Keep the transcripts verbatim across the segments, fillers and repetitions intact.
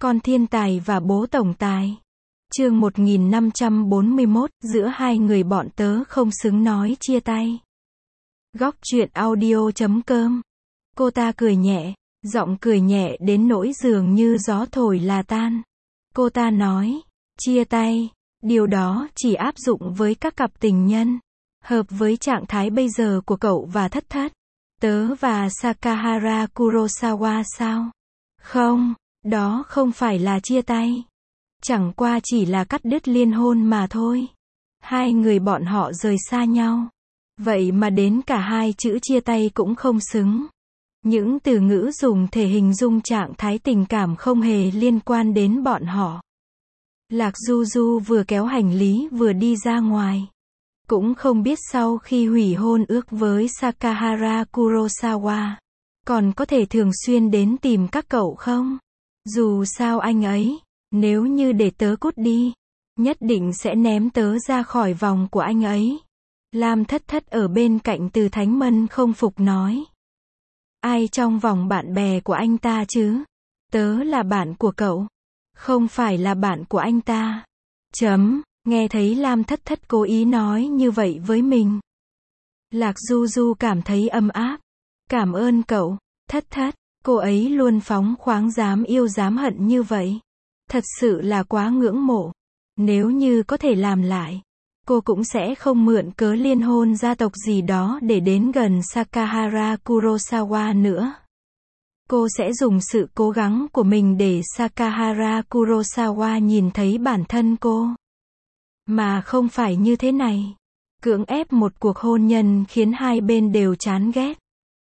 Con thiên tài và bố tổng tài. Chương một nghìn năm trăm bốn mươi mốt, giữa hai người bọn tớ không xứng nói chia tay. Góc truyện audio chấm com. Cô ta cười nhẹ, giọng cười nhẹ đến nỗi dường như gió thổi là tan. Cô ta nói, chia tay, điều đó chỉ áp dụng với các cặp tình nhân. Hợp với trạng thái bây giờ của cậu và Thất Thất. Tớ và Sakahara Kurosawa sao? Không, đó không phải là chia tay. Chẳng qua chỉ là cắt đứt liên hôn mà thôi. Hai người bọn họ rời xa nhau. Vậy mà đến cả hai chữ chia tay cũng không xứng. Những từ ngữ dùng thể hình dung trạng thái tình cảm không hề liên quan đến bọn họ. Lạc Du Du vừa kéo hành lý vừa đi ra ngoài. Cũng không biết sau khi hủy hôn ước với Sakahara Kurosawa, còn có thể thường xuyên đến tìm các cậu không? Dù sao anh ấy, nếu như để tớ cút đi, nhất định sẽ ném tớ ra khỏi vòng của anh ấy. Lam Thất Thất ở bên cạnh Từ Thánh Mân không phục nói. Ai trong vòng bạn bè của anh ta chứ? Tớ là bạn của cậu, không phải là bạn của anh ta. Chấm. Nghe thấy Lam Thất Thất cố ý nói như vậy với mình. Lạc Du Du cảm thấy ấm áp. Cảm ơn cậu, Thất Thất. Cô ấy luôn phóng khoáng dám yêu dám hận như vậy. Thật sự là quá ngưỡng mộ. Nếu như có thể làm lại, cô cũng sẽ không mượn cớ liên hôn gia tộc gì đó để đến gần Sakahara Kurosawa nữa. Cô sẽ dùng sự cố gắng của mình để Sakahara Kurosawa nhìn thấy bản thân cô. Mà không phải như thế này. Cưỡng ép một cuộc hôn nhân khiến hai bên đều chán ghét.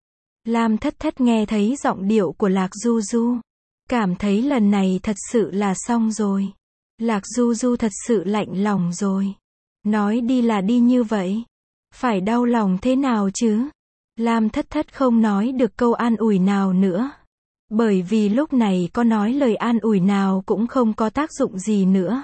Lam Thất Thất nghe thấy giọng điệu của Lạc Du Du. Cảm thấy lần này thật sự là xong rồi. Lạc Du Du thật sự lạnh lòng rồi. Nói đi là đi như vậy. Phải đau lòng thế nào chứ? Lam Thất Thất không nói được câu an ủi nào nữa. Bởi vì lúc này có nói lời an ủi nào cũng không có tác dụng gì nữa.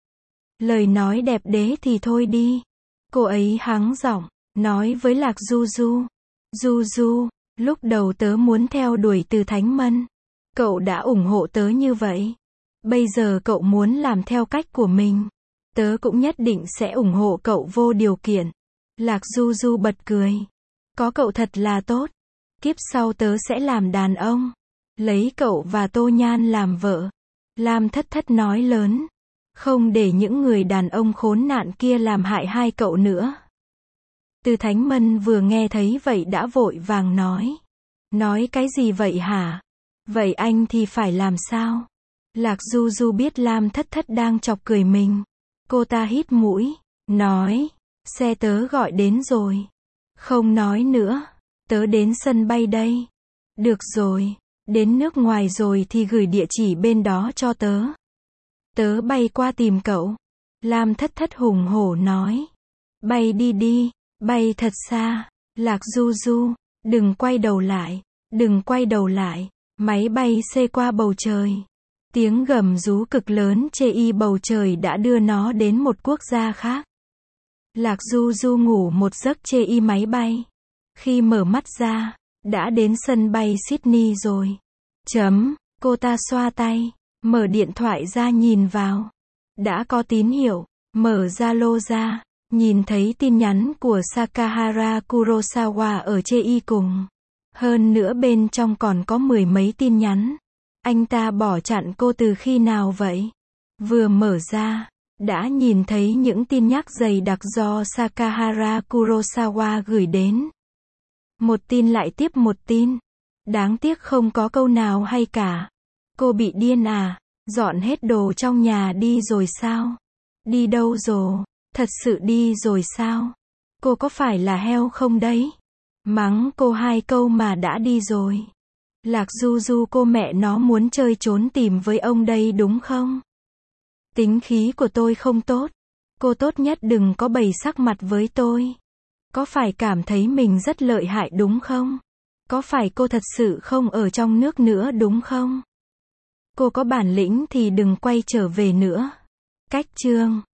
Lời nói đẹp đế thì thôi đi. Cô ấy hắng giọng, nói với Lạc Du Du. Du Du, lúc đầu tớ muốn theo đuổi Từ Thánh Mân. Cậu đã ủng hộ tớ như vậy. Bây giờ cậu muốn làm theo cách của mình. Tớ cũng nhất định sẽ ủng hộ cậu vô điều kiện. Lạc Du Du bật cười. Có cậu thật là tốt. Kiếp sau tớ sẽ làm đàn ông. Lấy cậu và Tô Nhan làm vợ. Lam Thất Thất nói lớn. Không để những người đàn ông khốn nạn kia làm hại hai cậu nữa. Từ Thánh Mân vừa nghe thấy vậy đã vội vàng nói. Nói cái gì vậy hả? Vậy anh thì phải làm sao? Lạc Du Du biết Lam Thất Thất đang chọc cười mình. Cô ta hít mũi, nói. Xe tớ gọi đến rồi. Không nói nữa. Tớ đến sân bay đây. Được rồi. Đến nước ngoài rồi thì gửi địa chỉ bên đó cho tớ. Tớ bay qua tìm cậu. Lam Thất Thất hùng hổ nói. Bay đi đi, bay thật xa. Lạc Du Du, đừng quay đầu lại, đừng quay đầu lại. Máy bay xê qua bầu trời. Tiếng gầm rú cực lớn chê y bầu trời đã đưa nó đến một quốc gia khác. Lạc Du Du ngủ một giấc chê y máy bay. Khi mở mắt ra, đã đến sân bay Sydney rồi. Chấm, cô ta xoa tay. Mở điện thoại ra nhìn vào. Đã có tín hiệu. Mở Zalo ra. Nhìn thấy tin nhắn của Sakahara Kurosawa ở chê y cùng. Hơn nữa bên trong còn có mười mấy tin nhắn. Anh ta bỏ chặn cô từ khi nào vậy? Vừa mở ra, đã nhìn thấy những tin nhắc dày đặc do Sakahara Kurosawa gửi đến. Một tin lại tiếp một tin. Đáng tiếc không có câu nào hay cả. Cô bị điên à? Dọn hết đồ trong nhà đi rồi sao? Đi đâu rồi? Thật sự đi rồi sao? Cô có phải là heo không đấy? Mắng cô hai câu mà đã đi rồi. Lạc Du Du cô mẹ nó muốn chơi trốn tìm với ông đây đúng không? Tính khí của tôi không tốt. Cô tốt nhất đừng có bày sắc mặt với tôi. Có phải cảm thấy mình rất lợi hại đúng không? Có phải cô thật sự không ở trong nước nữa đúng không? Cô có bản lĩnh thì đừng quay trở về nữa. Cách chương